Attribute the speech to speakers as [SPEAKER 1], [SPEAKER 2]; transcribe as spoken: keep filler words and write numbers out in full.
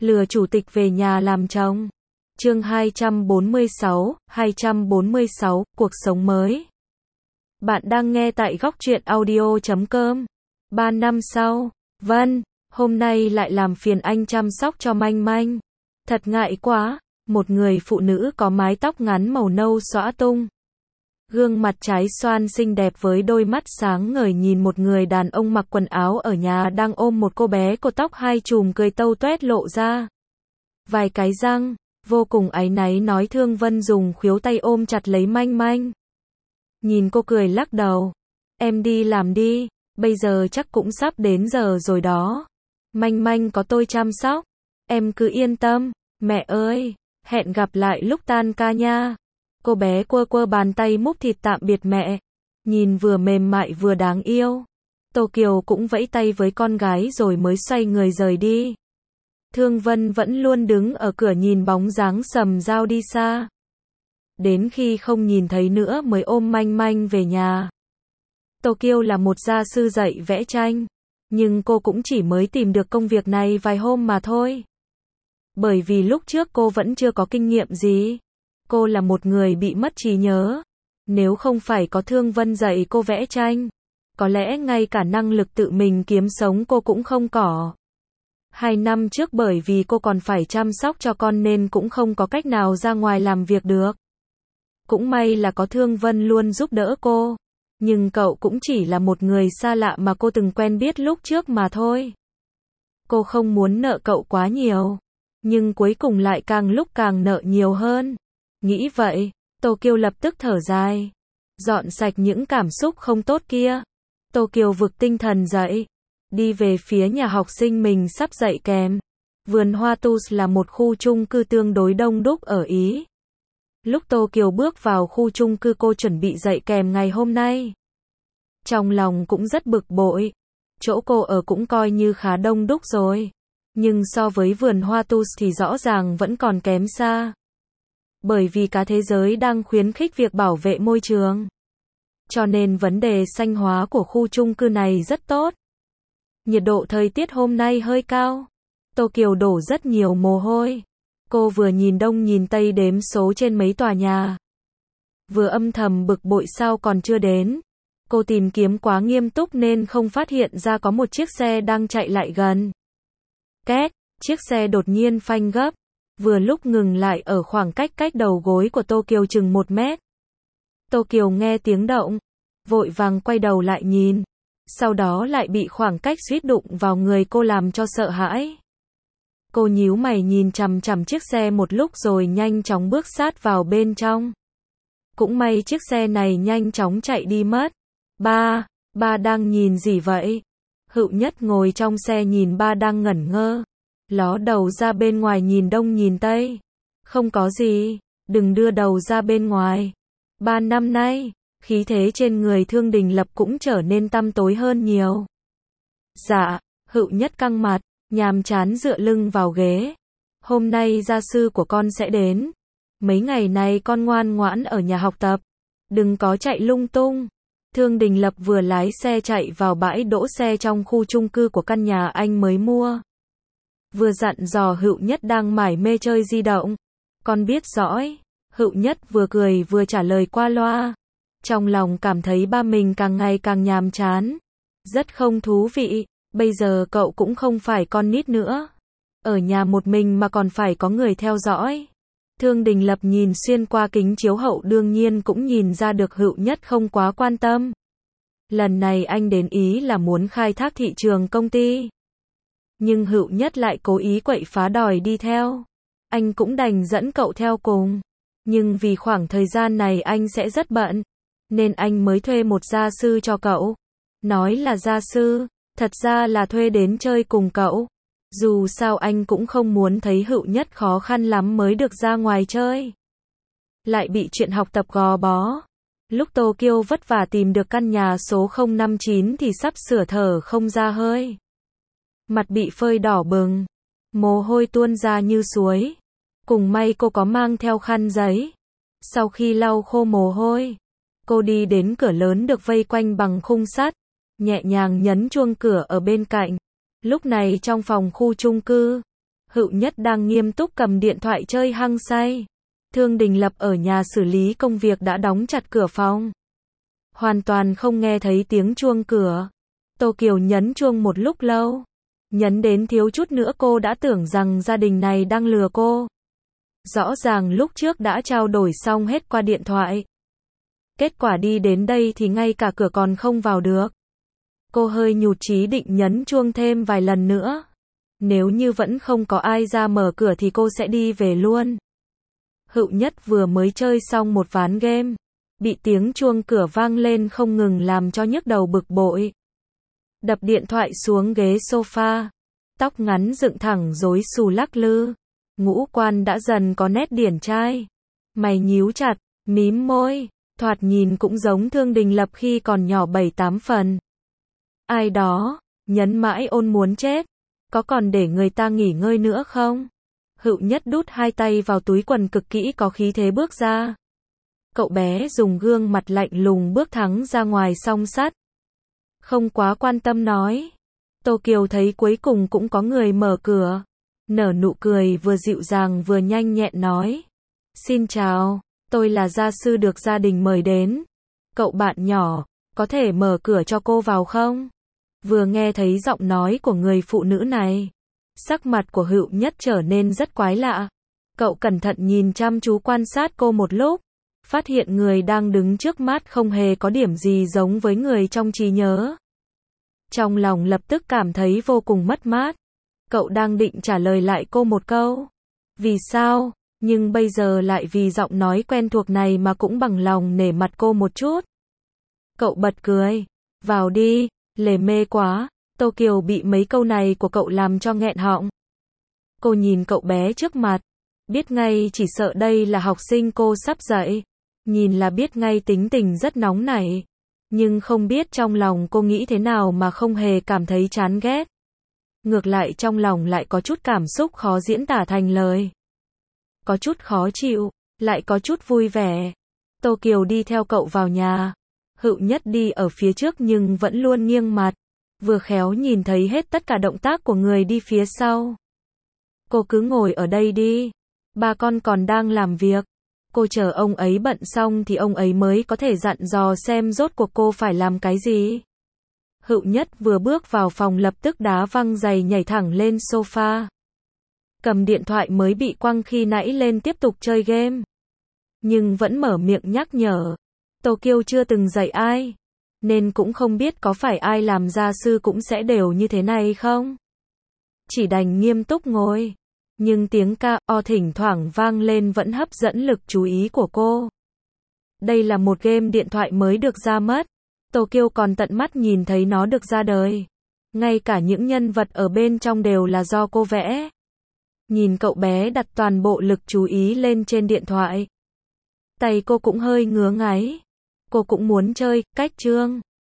[SPEAKER 1] Lừa chủ tịch về nhà làm chồng. Chương hai trăm bốn mươi sáu, hai trăm bốn mươi sáu, cuộc sống mới. Bạn đang nghe tại góc truyện audio chấm com. Ba năm sau, Vân, hôm nay lại làm phiền anh chăm sóc cho Manh Manh. Thật ngại quá, một người phụ nữ có mái tóc ngắn màu nâu xõa tung. Gương mặt trái xoan xinh đẹp với đôi mắt sáng ngời nhìn một người đàn ông mặc quần áo ở nhà đang ôm một cô bé cột tóc hai chùm cười tâu toét lộ ra vài cái răng, vô cùng áy náy nói. Thương Vân dùng khuỷu tay ôm chặt lấy Manh Manh. Nhìn cô cười lắc đầu. Em đi làm đi, bây giờ chắc cũng sắp đến giờ rồi đó. Manh Manh có tôi chăm sóc, em cứ yên tâm. Mẹ ơi, hẹn gặp lại lúc tan ca nha. Cô bé quơ quơ bàn tay múc thịt tạm biệt mẹ. Nhìn vừa mềm mại vừa đáng yêu. Tô Kiều cũng vẫy tay với con gái rồi mới xoay người rời đi. Thương Vân vẫn luôn đứng ở cửa nhìn bóng dáng Sầm Dao đi xa. Đến khi không nhìn thấy nữa mới ôm Manh Manh về nhà. Tô Kiều là một gia sư dạy vẽ tranh. Nhưng cô cũng chỉ mới tìm được công việc này vài hôm mà thôi. Bởi vì lúc trước cô vẫn chưa có kinh nghiệm gì. Cô là một người bị mất trí nhớ. Nếu không phải có Thương Vân dạy cô vẽ tranh, có lẽ ngay cả năng lực tự mình kiếm sống cô cũng không có. Hai năm trước bởi vì cô còn phải chăm sóc cho con nên cũng không có cách nào ra ngoài làm việc được. Cũng may là có Thương Vân luôn giúp đỡ cô. Nhưng cậu cũng chỉ là một người xa lạ mà cô từng quen biết lúc trước mà thôi. Cô không muốn nợ cậu quá nhiều. Nhưng cuối cùng lại càng lúc càng nợ nhiều hơn. Nghĩ vậy, Tô Kiều lập tức thở dài. Dọn sạch những cảm xúc không tốt kia. Tô Kiều vực tinh thần dậy. Đi về phía nhà học sinh mình sắp dạy kèm. Vườn Hoa Tus là một khu chung cư tương đối đông đúc ở Ý. Lúc Tô Kiều bước vào khu chung cư cô chuẩn bị dạy kèm ngày hôm nay. Trong lòng cũng rất bực bội. Chỗ cô ở cũng coi như khá đông đúc rồi. Nhưng so với vườn Hoa Tus thì rõ ràng vẫn còn kém xa. Bởi vì cả thế giới đang khuyến khích việc bảo vệ môi trường. Cho nên vấn đề xanh hóa của khu chung cư này rất tốt. Nhiệt độ thời tiết hôm nay hơi cao. Tô Kiều đổ rất nhiều mồ hôi. Cô vừa nhìn đông nhìn tây đếm số trên mấy tòa nhà. Vừa âm thầm bực bội sao còn chưa đến. Cô tìm kiếm quá nghiêm túc nên không phát hiện ra có một chiếc xe đang chạy lại gần. Két, chiếc xe đột nhiên phanh gấp. Vừa lúc ngừng lại ở khoảng cách cách đầu gối của Tô Kiều chừng một mét. Tô Kiều nghe tiếng động. Vội vàng quay đầu lại nhìn. Sau đó lại bị khoảng cách suýt đụng vào người cô làm cho sợ hãi. Cô nhíu mày nhìn chằm chằm chiếc xe một lúc rồi nhanh chóng bước sát vào bên trong. Cũng may chiếc xe này nhanh chóng chạy đi mất. Ba, ba đang nhìn gì vậy? Hựu Nhất ngồi trong xe nhìn ba đang ngẩn ngơ. Ló đầu ra bên ngoài nhìn đông nhìn tây. Không có gì, đừng đưa đầu ra bên ngoài. Ba năm nay, khí thế trên người Thương Đình Lập cũng trở nên tăm tối hơn nhiều. Dạ, Hựu Nhất căng mặt, nhàm chán dựa lưng vào ghế. Hôm nay gia sư của con sẽ đến. Mấy ngày này con ngoan ngoãn ở nhà học tập. Đừng có chạy lung tung. Thương Đình Lập vừa lái xe chạy vào bãi đỗ xe trong khu chung cư của căn nhà anh mới mua. Vừa dặn dò Hựu Nhất đang mải mê chơi di động. Con biết giỏi. Hựu Nhất vừa cười vừa trả lời qua loa. Trong lòng cảm thấy ba mình càng ngày càng nhàm chán. Rất không thú vị. Bây giờ cậu cũng không phải con nít nữa. Ở nhà một mình mà còn phải có người theo dõi. Thương Đình Lập nhìn xuyên qua kính chiếu hậu đương nhiên cũng nhìn ra được Hựu Nhất không quá quan tâm. Lần này anh đến Ý là muốn khai thác thị trường công ty. Nhưng Hựu Nhất lại cố ý quậy phá đòi đi theo. Anh cũng đành dẫn cậu theo cùng. Nhưng vì khoảng thời gian này anh sẽ rất bận. Nên anh mới thuê một gia sư cho cậu. Nói là gia sư, thật ra là thuê đến chơi cùng cậu. Dù sao anh cũng không muốn thấy Hựu Nhất khó khăn lắm mới được ra ngoài chơi. Lại bị chuyện học tập gò bó. Lúc Tô Kiều vất vả tìm được căn nhà số không năm chín thì sắp sửa thở không ra hơi. Mặt bị phơi đỏ bừng. Mồ hôi tuôn ra như suối. Cùng may cô có mang theo khăn giấy. Sau khi lau khô mồ hôi, cô đi đến cửa lớn được vây quanh bằng khung sắt. Nhẹ nhàng nhấn chuông cửa ở bên cạnh. Lúc này trong phòng khu chung cư, Hựu Nhất đang nghiêm túc cầm điện thoại chơi hăng say. Thương Đình Lập ở nhà xử lý công việc đã đóng chặt cửa phòng. Hoàn toàn không nghe thấy tiếng chuông cửa. Tô Kiều nhấn chuông một lúc lâu. Nhấn đến thiếu chút nữa cô đã tưởng rằng gia đình này đang lừa cô. Rõ ràng lúc trước đã trao đổi xong hết qua điện thoại. Kết quả đi đến đây thì ngay cả cửa còn không vào được. Cô hơi nhụt chí định nhấn chuông thêm vài lần nữa. Nếu như vẫn không có ai ra mở cửa thì cô sẽ đi về luôn. Hựu Nhất vừa mới chơi xong một ván game. Bị tiếng chuông cửa vang lên không ngừng làm cho nhức đầu bực bội. Đập điện thoại xuống ghế sofa. Tóc ngắn dựng thẳng rối xù lắc lư. Ngũ quan đã dần có nét điển trai. Mày nhíu chặt, mím môi. Thoạt nhìn cũng giống Thương Đình Lập khi còn nhỏ bảy tám phần. Ai đó, nhấn mãi ôn muốn chết. Có còn để người ta nghỉ ngơi nữa không? Hựu Nhất đút hai tay vào túi quần cực kỹ có khí thế bước ra. Cậu bé dùng gương mặt lạnh lùng bước thẳng ra ngoài song sắt. Không quá quan tâm nói. Tô Kiều thấy cuối cùng cũng có người mở cửa. Nở nụ cười vừa dịu dàng vừa nhanh nhẹn nói. Xin chào, tôi là gia sư được gia đình mời đến. Cậu bạn nhỏ, có thể mở cửa cho cô vào không? Vừa nghe thấy giọng nói của người phụ nữ này. Sắc mặt của Hựu Nhất trở nên rất quái lạ. Cậu cẩn thận nhìn chăm chú quan sát cô một lúc. Phát hiện người đang đứng trước mắt không hề có điểm gì giống với người trong trí nhớ. Trong lòng lập tức cảm thấy vô cùng mất mát. Cậu đang định trả lời lại cô một câu. Vì sao? Nhưng bây giờ lại vì giọng nói quen thuộc này mà cũng bằng lòng nể mặt cô một chút. Cậu bật cười. Vào đi, lề mê quá. Tô Kiều bị mấy câu này của cậu làm cho nghẹn họng. Cô nhìn cậu bé trước mặt. Biết ngay chỉ sợ đây là học sinh cô sắp dạy. Nhìn là biết ngay tính tình rất nóng nảy. Nhưng không biết trong lòng cô nghĩ thế nào mà không hề cảm thấy chán ghét. Ngược lại trong lòng lại có chút cảm xúc khó diễn tả thành lời. Có chút khó chịu, lại có chút vui vẻ. Tô Kiều đi theo cậu vào nhà. Hựu Nhất đi ở phía trước nhưng vẫn luôn nghiêng mặt. Vừa khéo nhìn thấy hết tất cả động tác của người đi phía sau. Cô cứ ngồi ở đây đi. Ba con còn đang làm việc. Cô chờ ông ấy bận xong thì ông ấy mới có thể dặn dò xem rốt cuộc cô phải làm cái gì. Hựu Nhất vừa bước vào phòng lập tức đá văng giày nhảy thẳng lên sofa. Cầm điện thoại mới bị quăng khi nãy lên tiếp tục chơi game. Nhưng vẫn mở miệng nhắc nhở. Tô Kiều chưa từng dạy ai. Nên cũng không biết có phải ai làm gia sư cũng sẽ đều như thế này không. Chỉ đành nghiêm túc ngồi. Nhưng tiếng ca o thỉnh thoảng vang lên vẫn hấp dẫn lực chú ý của cô. Đây là một game điện thoại mới được ra mắt. Tô Kiều còn tận mắt nhìn thấy nó được ra đời. Ngay cả những nhân vật ở bên trong đều là do cô vẽ. Nhìn cậu bé đặt toàn bộ lực chú ý lên trên điện thoại. Tay cô cũng hơi ngứa ngáy. Cô cũng muốn chơi, cách chương.